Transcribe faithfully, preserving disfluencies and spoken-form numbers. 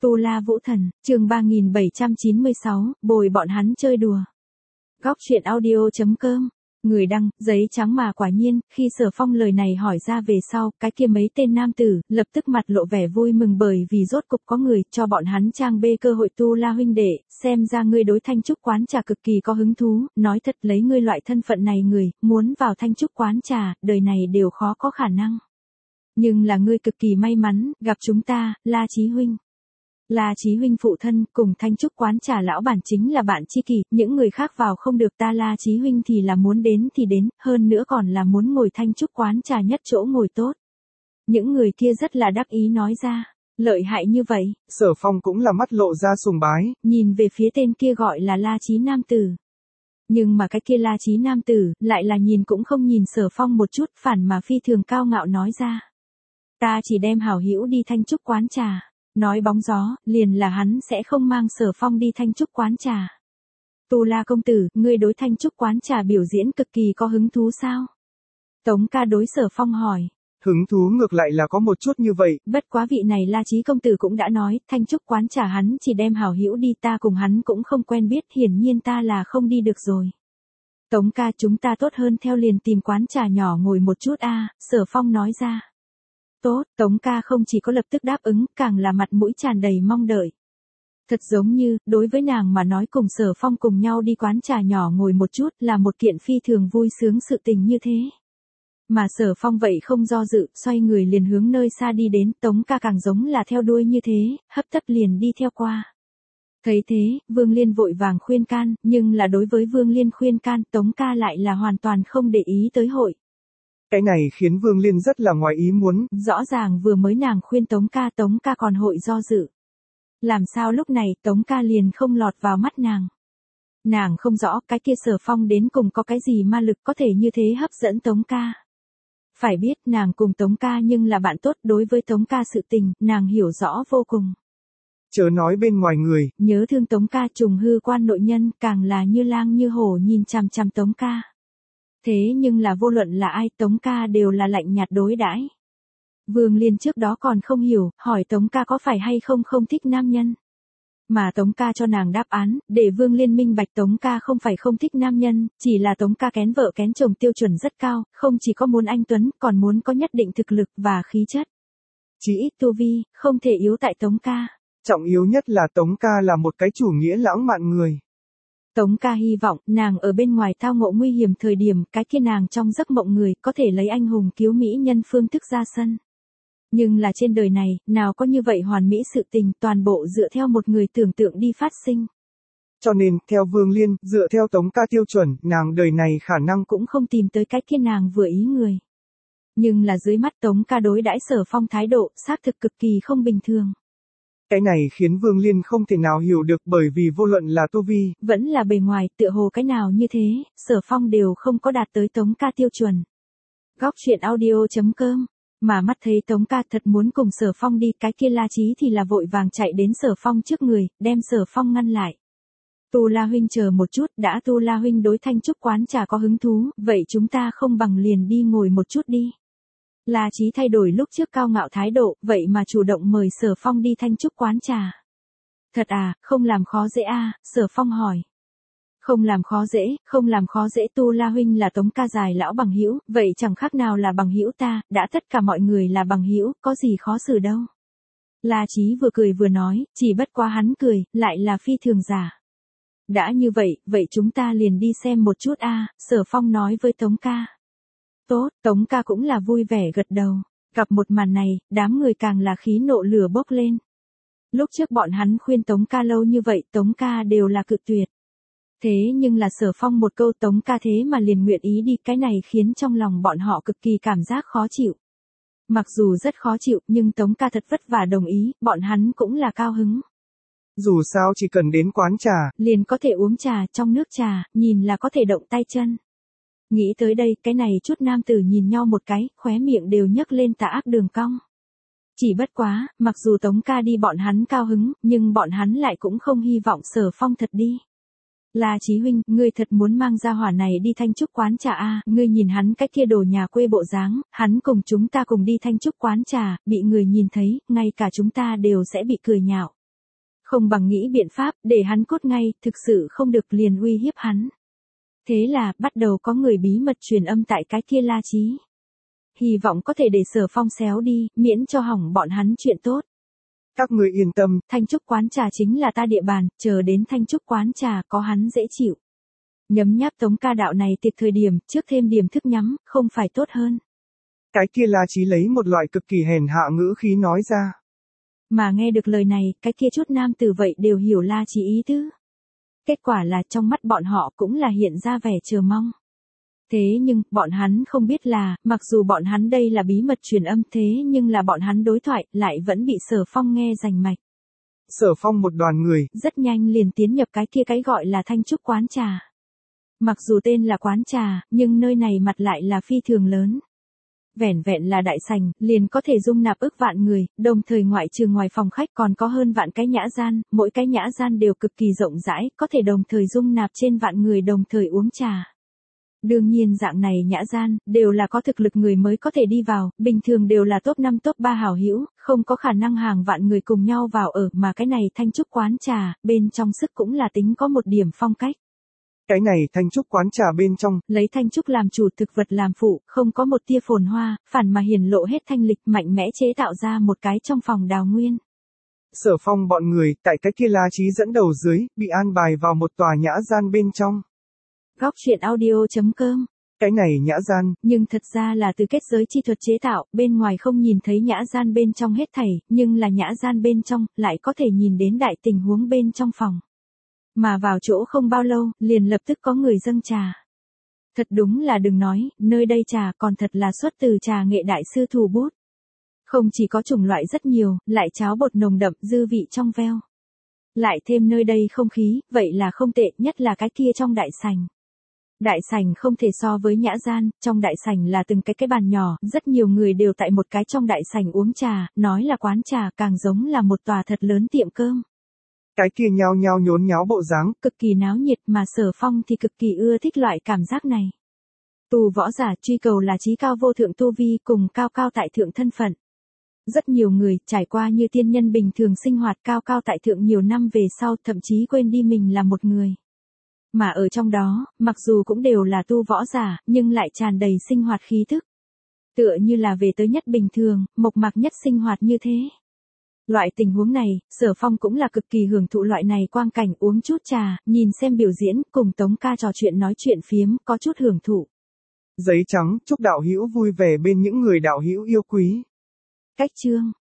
Tu La Vũ Thần, chương ba nghìn bảy trăm chín mươi sáu, bồi bọn hắn chơi đùa. Góc truyện audio chấm com. Người đăng, giấy trắng mà quả nhiên, khi Sở Phong lời này hỏi ra về sau, cái kia mấy tên nam tử, lập tức mặt lộ vẻ vui mừng bởi vì rốt cục có người, cho bọn hắn trang bê cơ hội. Tu La huynh đệ, xem ra ngươi đối Thanh Trúc quán trà cực kỳ có hứng thú, nói thật lấy ngươi loại thân phận này người, muốn vào Thanh Trúc quán trà, đời này đều khó có khả năng. Nhưng là ngươi cực kỳ may mắn, gặp chúng ta, La Chí huynh. La Chí huynh phụ thân, cùng Thanh Trúc quán trà lão bản chính là bạn tri kỷ, những người khác vào không được, ta La Chí huynh thì là muốn đến thì đến, hơn nữa còn là muốn ngồi Thanh Trúc quán trà nhất chỗ ngồi tốt. Những người kia rất là đắc ý nói ra, lợi hại như vậy. Sở Phong cũng là mắt lộ ra sùng bái, nhìn về phía tên kia gọi là La Chí nam tử. Nhưng mà cái kia La Chí nam tử, lại là nhìn cũng không nhìn Sở Phong một chút, phản mà phi thường cao ngạo nói ra. Ta chỉ đem hảo hữu đi Thanh Trúc quán trà. Nói bóng gió, liền là hắn sẽ không mang Sở Phong đi Thanh Trúc quán trà. Tu La công tử, ngươi đối Thanh Trúc quán trà biểu diễn cực kỳ có hứng thú sao? Tống ca đối Sở Phong hỏi. Hứng thú ngược lại là có một chút như vậy. Bất quá vị này La Chí công tử cũng đã nói, Thanh Trúc quán trà hắn chỉ đem hảo hữu đi, ta cùng hắn cũng không quen biết, hiển nhiên ta là không đi được rồi. Tống ca, chúng ta tốt hơn theo liền tìm quán trà nhỏ ngồi một chút a, à, Sở Phong nói ra. Tốt, Tống ca không chỉ có lập tức đáp ứng, càng là mặt mũi tràn đầy mong đợi. Thật giống như, đối với nàng mà nói cùng Sở Phong cùng nhau đi quán trà nhỏ ngồi một chút là một kiện phi thường vui sướng sự tình như thế. Mà Sở Phong vậy không do dự, xoay người liền hướng nơi xa đi đến, Tống ca càng giống là theo đuôi như thế, hấp tấp liền đi theo qua. Thấy thế, Vương Liên vội vàng khuyên can, nhưng là đối với Vương Liên khuyên can, Tống ca lại là hoàn toàn không để ý tới hội. Cái này khiến Vương Liên rất là ngoài ý muốn. Rõ ràng vừa mới nàng khuyên Tống ca, Tống ca còn hội do dự. Làm sao lúc này Tống ca liền không lọt vào mắt nàng. Nàng không rõ cái kia Sở Phong đến cùng có cái gì ma lực có thể như thế hấp dẫn Tống ca. Phải biết nàng cùng Tống ca nhưng là bạn tốt, đối với Tống ca sự tình, nàng hiểu rõ vô cùng. Chớ nói bên ngoài người. Nhớ thương Tống ca, trùng hư quan nội nhân, càng là như lang như hổ nhìn chằm chằm Tống ca. Thế nhưng là vô luận là ai, Tống ca đều là lạnh nhạt đối đãi. Vương Liên trước đó còn không hiểu, hỏi Tống ca có phải hay không không thích nam nhân. Mà Tống ca cho nàng đáp án, để Vương Liên minh bạch Tống ca không phải không thích nam nhân, chỉ là Tống ca kén vợ kén chồng tiêu chuẩn rất cao, không chỉ có muốn anh tuấn, còn muốn có nhất định thực lực và khí chất. Chỉ ít tu vi, không thể yếu tại Tống ca. Trọng yếu nhất là Tống ca là một cái chủ nghĩa lãng mạn người. Tống ca hy vọng, nàng ở bên ngoài tao ngộ nguy hiểm thời điểm, cái kia nàng trong giấc mộng người, có thể lấy anh hùng cứu mỹ nhân phương thức ra sân. Nhưng là trên đời này, nào có như vậy hoàn mỹ sự tình, toàn bộ dựa theo một người tưởng tượng đi phát sinh. Cho nên, theo Vương Liên, dựa theo Tống ca tiêu chuẩn, nàng đời này khả năng cũng không tìm tới cái kia nàng vừa ý người. Nhưng là dưới mắt Tống ca đối đãi Sở Phong thái độ, xác thực cực kỳ không bình thường. Cái này khiến Vương Liên không thể nào hiểu được, bởi vì vô luận là tu vi, vẫn là bề ngoài, tựa hồ cái nào như thế, Sở Phong đều không có đạt tới Tống ca tiêu chuẩn. Góc truyện audio chấm com. Mà mắt thấy Tống ca thật muốn cùng Sở Phong đi, cái kia La Chí thì là vội vàng chạy đến Sở Phong trước người, đem Sở Phong ngăn lại. Tu La huynh chờ một chút, đã Tu La huynh đối Thanh Trúc quán trà có hứng thú, vậy chúng ta không bằng liền đi ngồi một chút đi. La Chí thay đổi lúc trước cao ngạo thái độ, vậy mà chủ động mời Sở Phong đi Thanh Trúc quán trà. Thật à, không làm khó dễ à, Sở Phong hỏi. Không làm khó dễ, không làm khó dễ, Tu La huynh là Tống ca dài lão bằng hữu, vậy chẳng khác nào là bằng hữu ta, đã tất cả mọi người là bằng hữu, có gì khó xử đâu. La Chí vừa cười vừa nói, chỉ bất quá hắn cười, lại là phi thường giả. Đã như vậy, vậy chúng ta liền đi xem một chút a, à, Sở Phong nói với Tống ca. Tốt, Tống ca cũng là vui vẻ gật đầu. Gặp một màn này, đám người càng là khí nộ lửa bốc lên. Lúc trước bọn hắn khuyên Tống ca lâu như vậy, Tống ca đều là cự tuyệt. Thế nhưng là Sở Phong một câu Tống ca thế mà liền nguyện ý đi, cái này khiến trong lòng bọn họ cực kỳ cảm giác khó chịu. Mặc dù rất khó chịu, nhưng Tống ca thật vất vả đồng ý, bọn hắn cũng là cao hứng. Dù sao chỉ cần đến quán trà, liền có thể uống trà, trong nước trà, nhìn là có thể động tay chân. Nghĩ tới đây, cái này chút nam tử nhìn nhau một cái, khóe miệng đều nhấc lên tà ác đường cong. Chỉ bất quá, mặc dù Tống ca đi bọn hắn cao hứng, nhưng bọn hắn lại cũng không hy vọng Sở Phong thật đi. La Chí huynh, ngươi thật muốn mang ra hỏa này đi Thanh Trúc quán trà a, à, ngươi nhìn hắn cái kia đồ nhà quê bộ dáng, hắn cùng chúng ta cùng đi Thanh Trúc quán trà, bị người nhìn thấy, ngay cả chúng ta đều sẽ bị cười nhạo. Không bằng nghĩ biện pháp để hắn cốt ngay, thực sự không được liền uy hiếp hắn. Thế là, bắt đầu có người bí mật truyền âm tại cái kia La Chí. Hy vọng có thể để Sở Phong xéo đi, miễn cho hỏng bọn hắn chuyện tốt. Các người yên tâm, Thanh Trúc quán trà chính là ta địa bàn, chờ đến Thanh Trúc quán trà có hắn dễ chịu. Nhấm nháp Tống ca đạo này tiệc thời điểm, trước thêm điểm thức nhắm, không phải tốt hơn. Cái kia La Chí lấy một loại cực kỳ hèn hạ ngữ khí nói ra. Mà nghe được lời này, cái kia chút nam tử vậy đều hiểu La Chí ý tứ. Kết quả là trong mắt bọn họ cũng là hiện ra vẻ chờ mong. Thế nhưng, bọn hắn không biết là, mặc dù bọn hắn đây là bí mật truyền âm thế nhưng là bọn hắn đối thoại, lại vẫn bị Sở Phong nghe rành mạch. Sở Phong một đoàn người, rất nhanh liền tiến nhập cái kia cái gọi là Thanh Trúc quán trà. Mặc dù tên là quán trà, nhưng nơi này mặt lại là phi thường lớn. Vẻn vẹn là đại sảnh, liền có thể dung nạp ức vạn người, đồng thời ngoại trừ ngoài phòng khách còn có hơn vạn cái nhã gian, mỗi cái nhã gian đều cực kỳ rộng rãi, có thể đồng thời dung nạp trên vạn người đồng thời uống trà. Đương nhiên dạng này nhã gian, đều là có thực lực người mới có thể đi vào, bình thường đều là top năm top ba hảo hữu, không có khả năng hàng vạn người cùng nhau vào ở, mà cái này Thanh Trúc quán trà, bên trong sức cũng là tính có một điểm phong cách. Cái này Thanh Trúc quán trà bên trong, lấy Thanh Trúc làm chủ, thực vật làm phụ, không có một tia phồn hoa, phản mà hiển lộ hết thanh lịch, mạnh mẽ chế tạo ra một cái trong phòng đào nguyên. Sở Phong bọn người, tại cái kia La Chí dẫn đầu dưới, bị an bài vào một tòa nhã gian bên trong. Góc truyện audio chấm com. Cái này nhã gian, nhưng thật ra là từ kết giới chi thuật chế tạo, bên ngoài không nhìn thấy nhã gian bên trong hết thảy, nhưng là nhã gian bên trong, lại có thể nhìn đến đại tình huống bên trong phòng. Mà vào chỗ không bao lâu, liền lập tức có người dâng trà. Thật đúng là đừng nói, nơi đây trà còn thật là xuất từ trà nghệ đại sư thủ bút. Không chỉ có chủng loại rất nhiều, lại cháo bột nồng đậm, dư vị trong veo. Lại thêm nơi đây không khí, vậy là không tệ, nhất là cái kia trong đại sảnh. Đại sảnh không thể so với nhã gian, trong đại sảnh là từng cái cái bàn nhỏ, rất nhiều người đều tại một cái trong đại sảnh uống trà, nói là quán trà càng giống là một tòa thật lớn tiệm cơm. Cái kia nhao nhao nhốn nháo bộ dáng, cực kỳ náo nhiệt mà Sở Phong thì cực kỳ ưa thích loại cảm giác này. Tu võ giả truy cầu là chí cao vô thượng tu vi cùng cao cao tại thượng thân phận. Rất nhiều người trải qua như tiên nhân bình thường sinh hoạt cao cao tại thượng nhiều năm về sau thậm chí quên đi mình là một người. Mà ở trong đó, mặc dù cũng đều là tu võ giả, nhưng lại tràn đầy sinh hoạt khí thức. Tựa như là về tới nhất bình thường, mộc mạc nhất sinh hoạt như thế. Loại tình huống này, Sở Phong cũng là cực kỳ hưởng thụ loại này quang cảnh uống chút trà, nhìn xem biểu diễn, cùng Tống ca trò chuyện nói chuyện phiếm, có chút hưởng thụ. Giấy trắng, chúc đạo hữu vui vẻ bên những người đạo hữu yêu quý. Cách chương